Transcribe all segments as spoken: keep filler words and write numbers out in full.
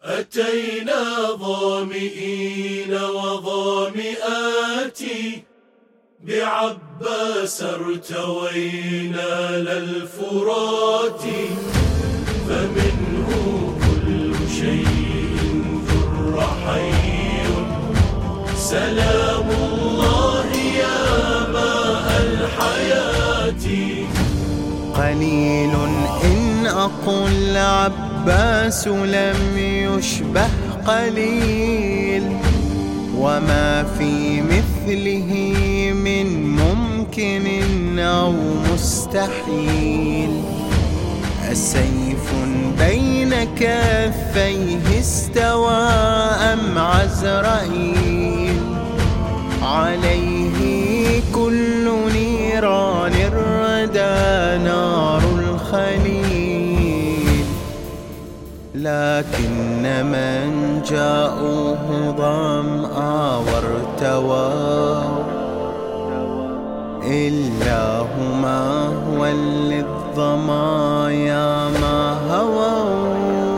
أتينا ظامئين وظامئات بعباس ارتوينا للفرات، فمنه كل شيء ذر حي. سلام الله يا ماء الحياة. قليل إن أقل عباس لم يشبه قليل، وما في مثله من ممكن أو مستحيل. السيف بين كفيه استوى أم عزرائيل، عليه كل نيران الردى نار الخليل. لكن من جاءوه ظمآ وارتووا، إلا هما ولي الظمايا ما هووا.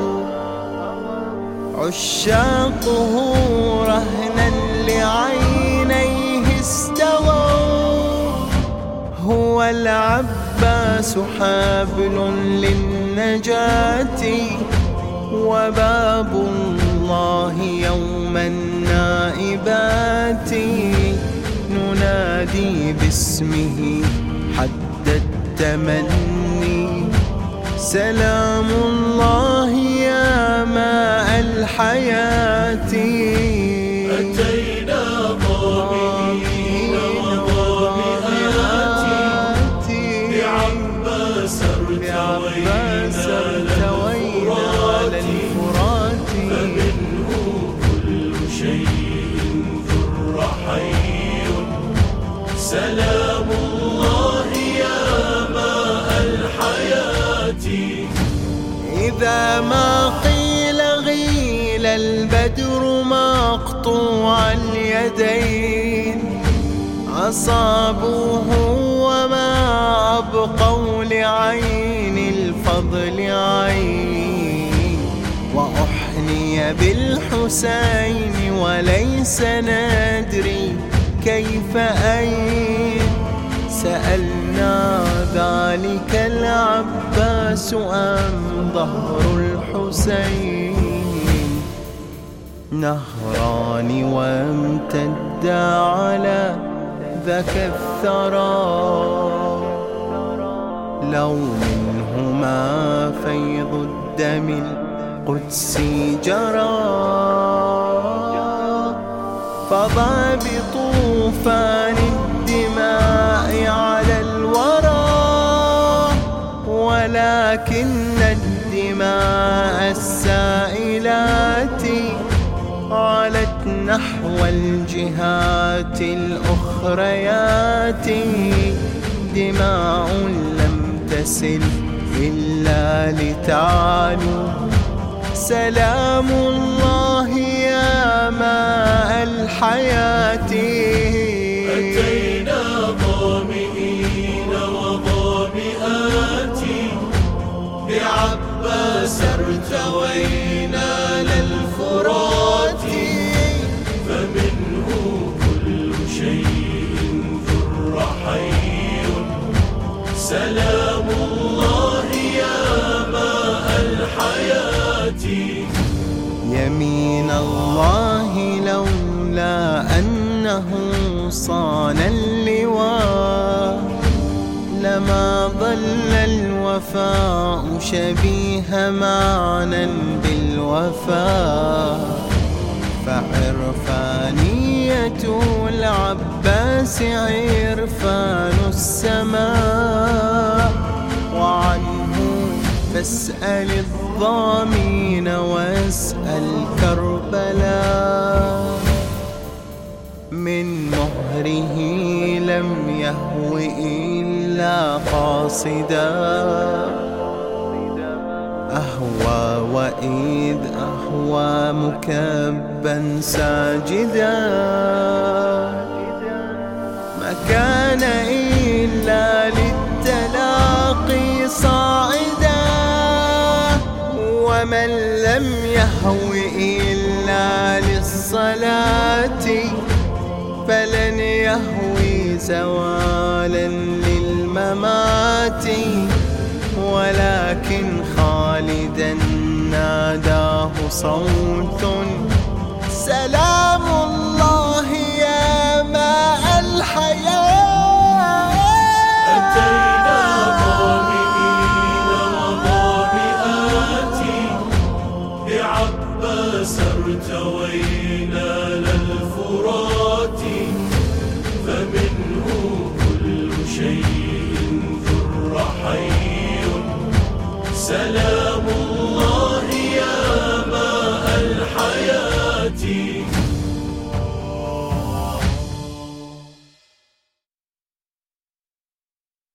عشاقه رهنا لعينيه استووا، هو العباس حبل للنجاة، وباب الله يوم النائبات. ننادي باسمه حد التمني، سلام الله يا ماء الحياة. أتينا ظامئين وظامئات بعباس ارتوينا للفرات، فمنه كل شيء ذر حي. سلام الله يا ماء الحياة. إذا ما قيل غيل البدر مقطوع اليدين، أصابوه وما أبقوا لعين الفضل عين. وأحني بالحسين وليس ندري كيف أين، سألنا ذلك العباس أم ظهر الحسين. نهران وامتدا على ذاك الثرى، لو منهما فيض الدم القدسي جرى. فضى بطوفان الدماء على الورى، ولكن الدماء السائلات علت نحو الجهات الأخريات. دماء لم تسل إلا لتعلو، سلام الله يا ماء الحياة. أتينا ظامئين وظامئات بعباس ارتوينا للفرات، فمنه كل شيء ذر حي. سلام الله يا ماء الحياة. يمين الله لولا أنه صان اللواء، لما ظل الوفاء شبيه معنى بالوفاء. فعرفانية العباس عرفان السماء، وعنه فاسأل الضامين واسأل كربلاء. من مهره لم يهو إلا قاصدا، أهوى وإذ أهوى مكبا ساجدا. ما كان إلا للتلاقي صاعدا، ومن لم يهوي إلا للصلاة فلن يهوي زوالا للممات، ولكن خالدا ناداه صوت سلام الله يا ماء الحياة. أتينا ظامئين وظامئات بعباس ارتوينا للفرات، فمنه كل شيء ذر حي سلام